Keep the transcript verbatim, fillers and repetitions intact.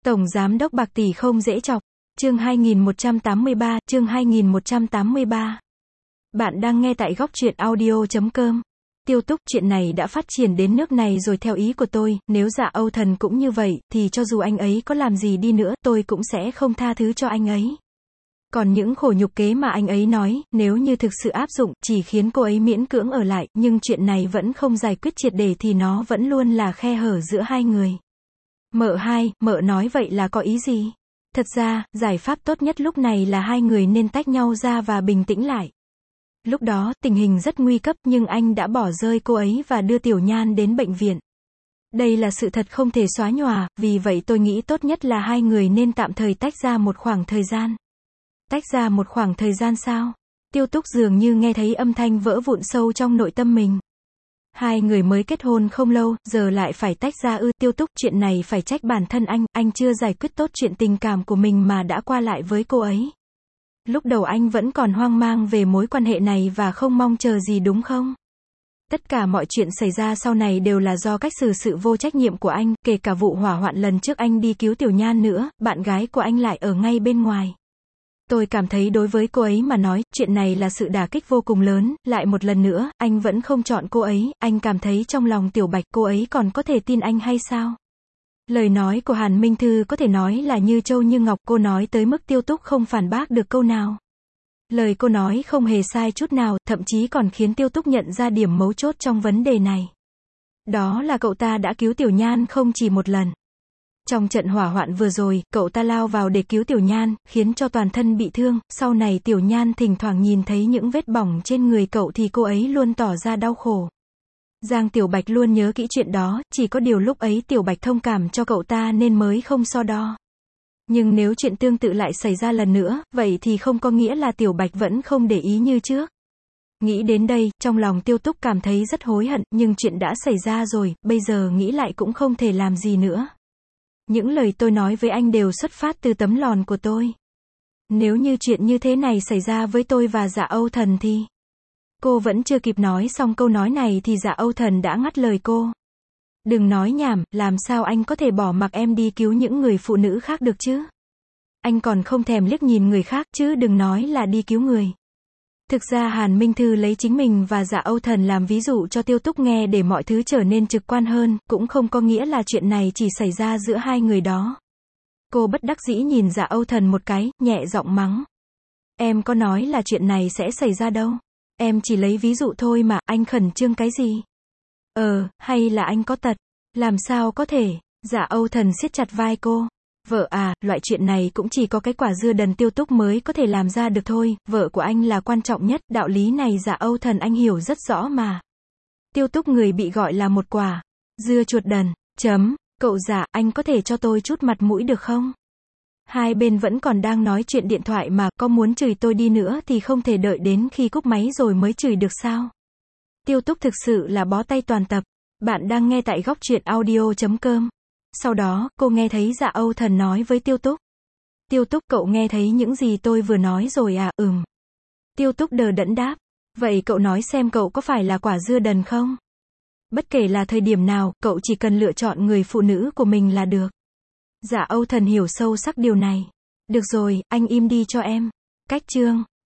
Tổng giám đốc bạc tỷ không dễ chọc. Chương hai nghìn một trăm tám mươi ba, chương hai nghìn một trăm tám mươi ba. Bạn đang nghe tại góc truyện audio chấm com. Tiêu Túc, chuyện này đã phát triển đến nước này rồi theo ý của tôi, nếu Dạ Âu Thần cũng như vậy, thì cho dù anh ấy có làm gì đi nữa, tôi cũng sẽ không tha thứ cho anh ấy. Còn những khổ nhục kế mà anh ấy nói, nếu như thực sự áp dụng, chỉ khiến cô ấy miễn cưỡng ở lại, nhưng chuyện này vẫn không giải quyết triệt để thì nó vẫn luôn là khe hở giữa hai người. Mợ hai, mợ nói vậy là có ý gì? Thật ra, giải pháp tốt nhất lúc này là hai người nên tách nhau ra và bình tĩnh lại. Lúc đó, tình hình rất nguy cấp nhưng anh đã bỏ rơi cô ấy và đưa Tiểu Nhan đến bệnh viện. Đây là sự thật không thể xóa nhòa, vì vậy tôi nghĩ tốt nhất là hai người nên tạm thời tách ra một khoảng thời gian. Tách ra một khoảng thời gian sao? Tiêu Túc dường như nghe thấy âm thanh vỡ vụn sâu trong nội tâm mình. Hai người mới kết hôn không lâu, giờ lại phải tách ra ư? Tiêu Túc, chuyện này phải trách bản thân anh, anh chưa giải quyết tốt chuyện tình cảm của mình mà đã qua lại với cô ấy. Lúc đầu anh vẫn còn hoang mang về mối quan hệ này và không mong chờ gì đúng không? Tất cả mọi chuyện xảy ra sau này đều là do cách xử sự vô trách nhiệm của anh, kể cả vụ hỏa hoạn lần trước anh đi cứu Tiểu Nhan nữa, bạn gái của anh lại ở ngay bên ngoài. Tôi cảm thấy đối với cô ấy mà nói, chuyện này là sự đả kích vô cùng lớn, lại một lần nữa, anh vẫn không chọn cô ấy, anh cảm thấy trong lòng Tiểu Bạch cô ấy còn có thể tin anh hay sao? Lời nói của Hàn Minh Thư có thể nói là như châu như ngọc, cô nói tới mức Tiêu Túc không phản bác được câu nào. Lời cô nói không hề sai chút nào, thậm chí còn khiến Tiêu Túc nhận ra điểm mấu chốt trong vấn đề này. Đó là cậu ta đã cứu Tiểu Nhan không chỉ một lần. Trong trận hỏa hoạn vừa rồi, cậu ta lao vào để cứu Tiểu Nhan, khiến cho toàn thân bị thương, sau này Tiểu Nhan thỉnh thoảng nhìn thấy những vết bỏng trên người cậu thì cô ấy luôn tỏ ra đau khổ. Giang Tiểu Bạch luôn nhớ kỹ chuyện đó, chỉ có điều lúc ấy Tiểu Bạch thông cảm cho cậu ta nên mới không so đo. Nhưng nếu chuyện tương tự lại xảy ra lần nữa, vậy thì không có nghĩa là Tiểu Bạch vẫn không để ý như trước. Nghĩ đến đây, trong lòng Tiêu Túc cảm thấy rất hối hận, nhưng chuyện đã xảy ra rồi, bây giờ nghĩ lại cũng không thể làm gì nữa. Những lời tôi nói với anh đều xuất phát từ tấm lòng của tôi. Nếu như chuyện như thế này xảy ra với tôi và Dạ Âu Thần thì... Cô vẫn chưa kịp nói xong câu nói này thì Dạ Âu Thần đã ngắt lời cô. Đừng nói nhảm, làm sao anh có thể bỏ mặc em đi cứu những người phụ nữ khác được chứ? Anh còn không thèm liếc nhìn người khác chứ đừng nói là đi cứu người. Thực ra Hàn Minh Thư lấy chính mình và Dạ Âu Thần làm ví dụ cho Tiêu Túc nghe để mọi thứ trở nên trực quan hơn, cũng không có nghĩa là chuyện này chỉ xảy ra giữa hai người đó. Cô bất đắc dĩ nhìn Dạ Âu Thần một cái, nhẹ giọng mắng. Em có nói là chuyện này sẽ xảy ra đâu. Em chỉ lấy ví dụ thôi mà, anh khẩn trương cái gì? Ờ, hay là anh có tật? Làm sao có thể? Dạ Âu Thần siết chặt vai cô. Vợ à, loại chuyện này cũng chỉ có cái quả dưa đần Tiêu Túc mới có thể làm ra được thôi, vợ của anh là quan trọng nhất, đạo lý này Dạ Âu Thần anh hiểu rất rõ mà. Tiêu Túc người bị gọi là một quả dưa chuột đần, chấm, cậu Dạ, anh có thể cho tôi chút mặt mũi được không? Hai bên vẫn còn đang nói chuyện điện thoại mà, có muốn chửi tôi đi nữa thì không thể đợi đến khi cúp máy rồi mới chửi được sao? Tiêu Túc thực sự là bó tay toàn tập. Bạn đang nghe tại góc truyện audio chấm com. Sau đó, cô nghe thấy Dạ Âu Thần nói với Tiêu Túc. Tiêu Túc, cậu nghe thấy những gì tôi vừa nói rồi à? Ừm. Tiêu Túc đờ đẫn đáp. Vậy cậu nói xem cậu có phải là quả dưa đần không? Bất kể là thời điểm nào, cậu chỉ cần lựa chọn người phụ nữ của mình là được. Dạ Âu Thần hiểu sâu sắc điều này. Được rồi, anh im đi cho em. Cách chương.